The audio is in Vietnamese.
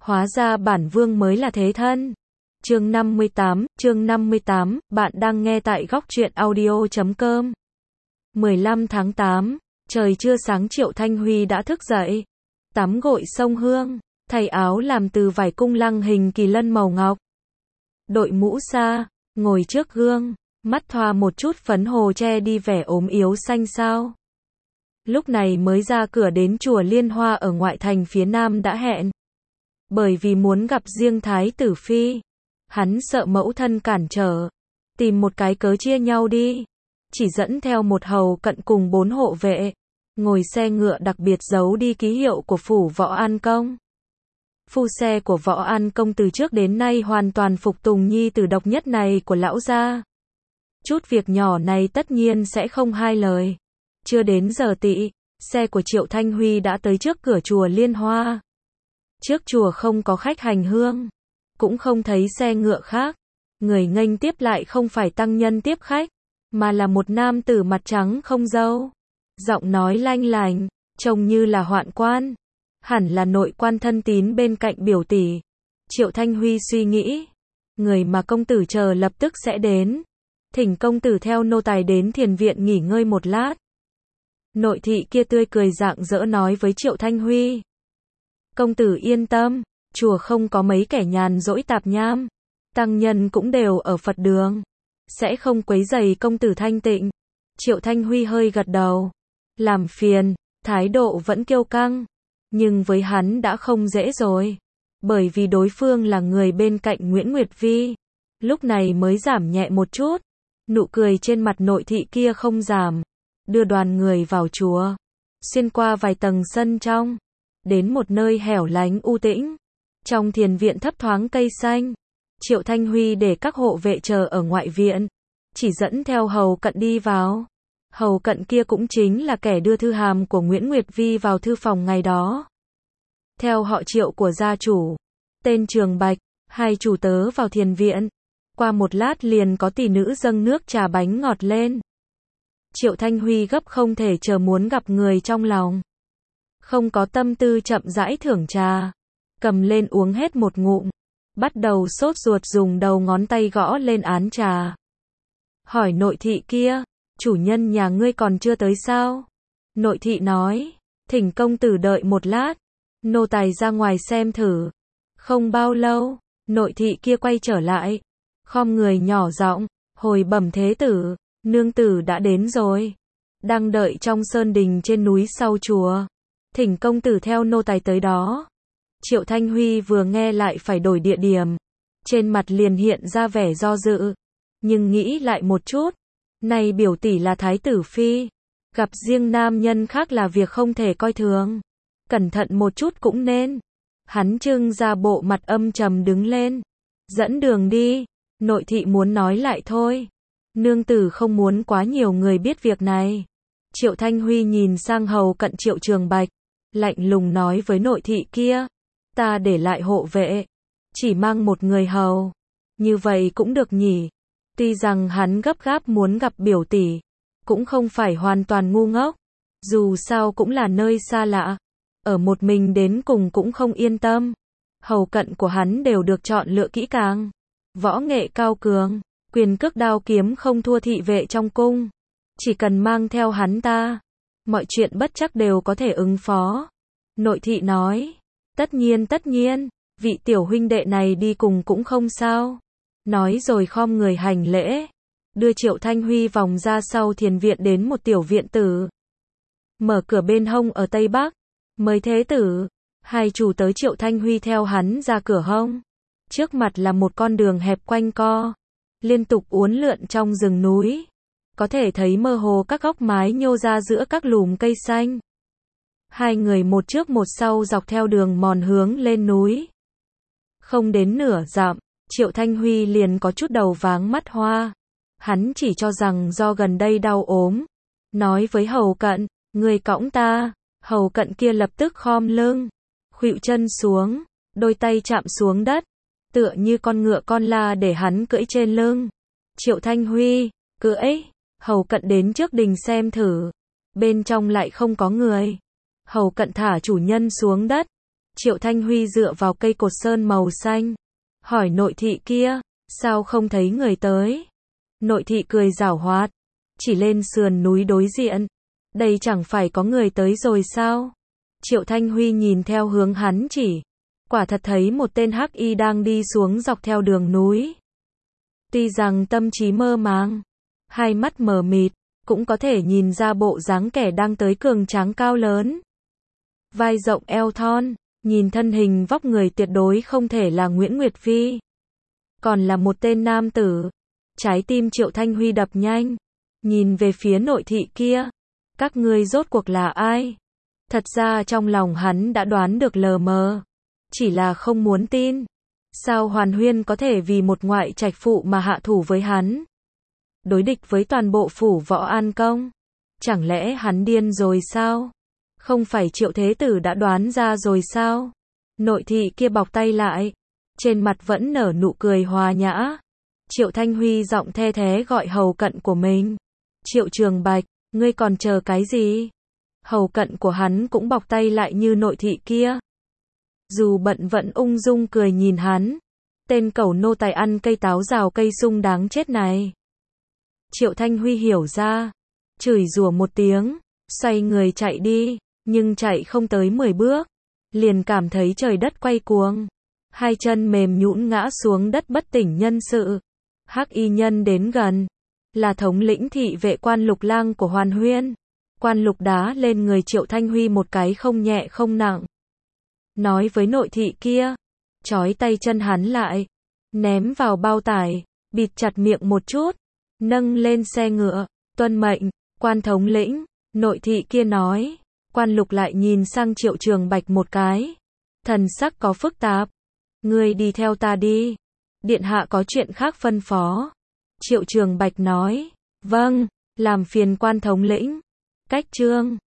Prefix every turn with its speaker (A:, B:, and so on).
A: Hóa ra bản vương mới là thế thân. Chương 58, bạn đang nghe tại góc truyện audio.com. 15 tháng 8, trời chưa sáng Triệu Thanh Huy đã thức dậy. Tắm gội xông hương, thay áo làm từ vải cung lăng hình kỳ lân màu ngọc. Đội mũ sa, ngồi trước gương, mắt thoa một chút phấn hồ che đi vẻ ốm yếu xanh xao. Lúc này mới ra cửa đến chùa Liên Hoa ở ngoại thành phía nam đã hẹn. Bởi vì muốn gặp riêng Thái tử Phi. Hắn sợ mẫu thân cản trở. Tìm một cái cớ chia nhau đi. Chỉ dẫn theo một hầu cận cùng 4 hộ vệ. Ngồi xe ngựa đặc biệt giấu đi ký hiệu của phủ Võ An Công. Phu xe của Võ An Công từ trước đến nay hoàn toàn phục tùng nhi tử độc nhất này của lão gia. Chút việc nhỏ này tất nhiên sẽ không hai lời. Chưa đến giờ tỵ, xe của Triệu Thanh Huy đã tới trước cửa chùa Liên Hoa. Trước chùa không có khách hành hương, cũng không thấy xe ngựa khác. Người nghênh tiếp lại không phải tăng nhân tiếp khách, mà là một nam tử mặt trắng không râu. Giọng nói lanh lành, trông như là hoạn quan. Hẳn là nội quan thân tín bên cạnh biểu tỷ. Triệu Thanh Huy suy nghĩ, người mà công tử chờ lập tức sẽ đến. Thỉnh công tử theo nô tài đến thiền viện nghỉ ngơi một lát. Nội thị kia tươi cười rạng rỡ nói với Triệu Thanh Huy. Công tử yên tâm, chùa không có mấy kẻ nhàn rỗi tạp nham. Tăng nhân cũng đều ở Phật đường. Sẽ không quấy rầy công tử thanh tịnh. Triệu Thanh Huy hơi gật đầu. Làm phiền, thái độ vẫn kiêu căng. Nhưng với hắn đã không dễ rồi. Bởi vì đối phương là người bên cạnh Nguyễn Nguyệt Vi. Lúc này mới giảm nhẹ một chút. Nụ cười trên mặt nội thị kia không giảm. Đưa đoàn người vào chùa. Xuyên qua vài tầng sân trong. Đến một nơi hẻo lánh u tĩnh. Trong thiền viện thấp thoáng cây xanh. Triệu Thanh Huy để các hộ vệ chờ ở ngoại viện. Chỉ dẫn theo hầu cận đi vào. Hầu cận kia cũng chính là kẻ đưa thư hàm của Nguyễn Nguyệt Vi vào thư phòng ngày đó. Theo họ Triệu của gia chủ. Tên Trường Bạch. Hai chủ tớ vào thiền viện. Qua một lát liền có tỷ nữ dâng nước trà bánh ngọt lên. Triệu Thanh Huy gấp không thể chờ muốn gặp người trong lòng. Không có tâm tư chậm rãi thưởng trà. Cầm lên uống hết một ngụm. Bắt đầu sốt ruột dùng đầu ngón tay gõ lên án trà. Hỏi nội thị kia, chủ nhân nhà ngươi còn chưa tới sao? Nội thị nói, thỉnh công tử đợi một lát. Nô tài ra ngoài xem thử. Không bao lâu, nội thị kia quay trở lại. Khom người nhỏ giọng, hồi bẩm thế tử, nương tử đã đến rồi. Đang đợi trong sơn đình trên núi sau chùa. Thỉnh công tử theo nô tài tới đó. Triệu Thanh Huy vừa nghe lại phải đổi địa điểm. Trên mặt liền hiện ra vẻ do dự. Nhưng nghĩ lại một chút. Này biểu tỷ là Thái tử Phi. Gặp riêng nam nhân khác là việc không thể coi thường. Cẩn thận một chút cũng nên. Hắn trưng ra bộ mặt âm trầm đứng lên. Dẫn đường đi. Nội thị muốn nói lại thôi. Nương tử không muốn quá nhiều người biết việc này. Triệu Thanh Huy nhìn sang hầu cận Triệu Trường Bạch. Lạnh lùng nói với nội thị kia. Ta để lại hộ vệ. Chỉ mang một người hầu. Như vậy cũng được nhỉ. Tuy rằng hắn gấp gáp muốn gặp biểu tỷ. Cũng không phải hoàn toàn ngu ngốc. Dù sao cũng là nơi xa lạ. Ở một mình đến cùng cũng không yên tâm. Hầu cận của hắn đều được chọn lựa kỹ càng. Võ nghệ cao cường. Quyền cước đao kiếm không thua thị vệ trong cung. Chỉ cần mang theo hắn ta. Mọi chuyện bất chắc đều có thể ứng phó. Nội thị nói. Tất nhiên, vị tiểu huynh đệ này đi cùng cũng không sao. Nói rồi khom người hành lễ. Đưa Triệu Thanh Huy vòng ra sau thiền viện đến một tiểu viện tử. Mở cửa bên hông ở Tây Bắc. Mời thế tử. Hai chủ tới Triệu Thanh Huy theo hắn ra cửa hông. Trước mặt là một con đường hẹp quanh co. Liên tục uốn lượn trong rừng núi. Có thể thấy mơ hồ các góc mái nhô ra giữa các lùm cây xanh. Hai người một trước một sau dọc theo đường mòn hướng lên núi. Không đến nửa dặm, Triệu Thanh Huy liền có chút đầu váng mắt hoa. Hắn chỉ cho rằng do gần đây đau ốm. Nói với hầu cận, người cõng ta. Hầu cận kia lập tức khom lưng. Khuỵu chân xuống, đôi tay chạm xuống đất. Tựa như con ngựa con la để hắn cưỡi trên lưng. Triệu Thanh Huy, cưỡi. Hầu cận đến trước đình xem thử. Bên trong lại không có người. Hầu cận thả chủ nhân xuống đất. Triệu Thanh Huy dựa vào cây cột sơn màu xanh, hỏi nội thị kia, sao không thấy người tới? Nội thị cười giảo hoạt, chỉ lên sườn núi đối diện. Đây chẳng phải có người tới rồi sao? Triệu Thanh Huy nhìn theo hướng hắn chỉ, quả thật thấy một tên hắc y đang đi xuống dọc theo đường núi. Tuy rằng tâm trí mơ màng, hai mắt mờ mịt, cũng có thể nhìn ra bộ dáng kẻ đang tới cường tráng cao lớn. Vai rộng eo thon, nhìn thân hình vóc người tuyệt đối không thể là Nguyễn Nguyệt Phi. Còn là một tên nam tử. Trái tim Triệu Thanh Huy đập nhanh, nhìn về phía nội thị kia. Các ngươi rốt cuộc là ai? Thật ra trong lòng hắn đã đoán được lờ mờ, chỉ là không muốn tin. Sao Hoàn Huyên có thể vì một ngoại trạch phụ mà hạ thủ với hắn? Đối địch với toàn bộ phủ Võ An Công? Chẳng lẽ hắn điên rồi sao? Không phải Triệu Thế Tử đã đoán ra rồi sao? Nội thị kia bọc tay lại, trên mặt vẫn nở nụ cười hòa nhã. Triệu Thanh Huy giọng the thé gọi hầu cận của mình. Triệu Trường Bạch, ngươi còn chờ cái gì? Hầu cận của hắn cũng bọc tay lại như nội thị kia. Dù bận vẫn ung dung cười nhìn hắn. Tên cẩu nô tài ăn cây táo rào cây sung đáng chết này. Triệu Thanh Huy hiểu ra, chửi rủa một tiếng, xoay người chạy đi, nhưng chạy không tới 10 bước, liền cảm thấy trời đất quay cuồng, hai chân mềm nhũn ngã xuống đất bất tỉnh nhân sự. Hắc y nhân đến gần, là thống lĩnh thị vệ Quan Lục Lang của Hoàn Huyên. Quan Lục đá lên người Triệu Thanh Huy một cái không nhẹ không nặng. Nói với nội thị kia, trói tay chân hắn lại, ném vào bao tải, bịt chặt miệng một chút, nâng lên xe ngựa, tuân mệnh, Quan thống lĩnh. Nội thị kia nói. Quan Lục lại nhìn sang Triệu Trường Bạch một cái, thần sắc có phức tạp. Ngươi đi theo ta đi, điện hạ có chuyện khác phân phó. Triệu Trường Bạch nói, vâng, làm phiền Quan thống lĩnh. Cách chương